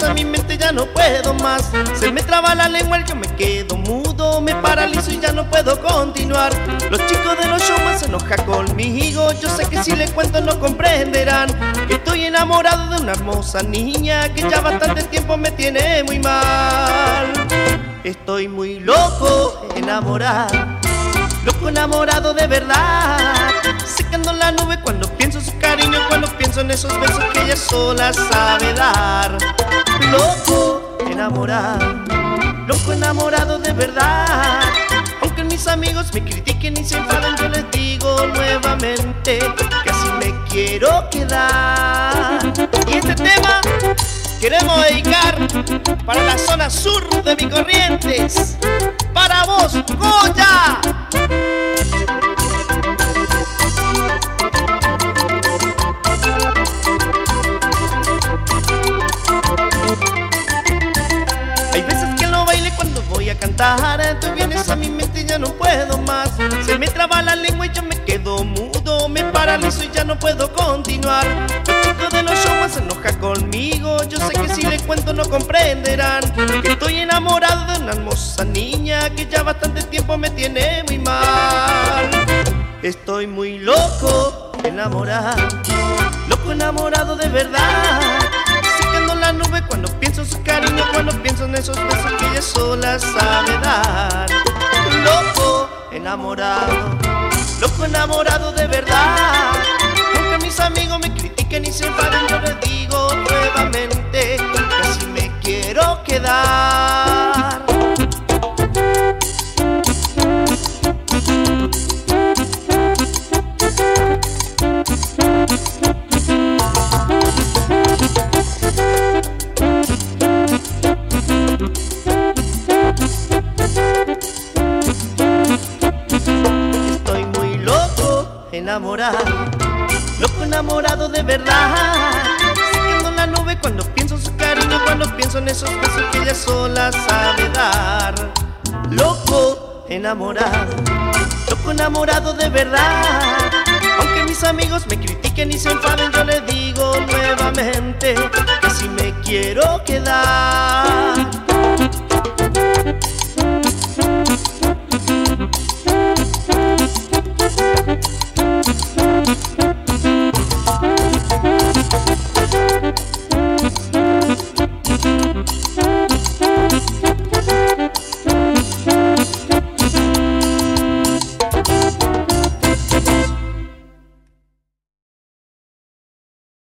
a mi mente, ya no puedo más. Se me traba la lengua, yo me quedo mudo, me paralizo y ya no puedo continuar. Los chicos de los showman se enojan conmigo, yo sé que si les cuento no comprenderán que estoy enamorado de una hermosa niña que ya bastante tiempo me tiene muy mal. Estoy muy loco, enamorado, loco enamorado de verdad. Secando la nube cuando pienso en su cariño, cuando pienso en esos besos que ella sola sabe dar. Loco enamorado de verdad. Aunque mis amigos me critiquen y se enfaden, yo les digo nuevamente que así me quiero quedar. Y este tema queremos dedicar para la zona sur de mi Corrientes. Para vos, Goya. Hay veces que no baile cuando voy a cantar, tú vienes a mi mente y ya no puedo más. Se me traba la lengua y yo me quedo mudo, me paralizo y ya no puedo continuar. Los chicos de los showman se enojan conmigo, yo sé que si les cuento no comprenderán que estoy enamorado de una hermosa niña que ya bastante tiempo me tiene muy mal. Estoy muy loco enamorado de verdad. Secando la nube cuando pienso en su cariño, cuando pienso en esos besos que ella sola sabe dar. Loco enamorado de verdad. Aunque mis amigos me critiquen y se enfaden, yo les digo nuevamente que así me quiero quedar. Estoy muy loco enamorado de verdad. Siguiendo la nube cuando pienso en su cariño, cuando pienso en esos besos que ella sola sabe dar. Loco enamorado de verdad. Aunque mis amigos me critiquen y se enfaden, yo les digo nuevamente que así me quiero quedar.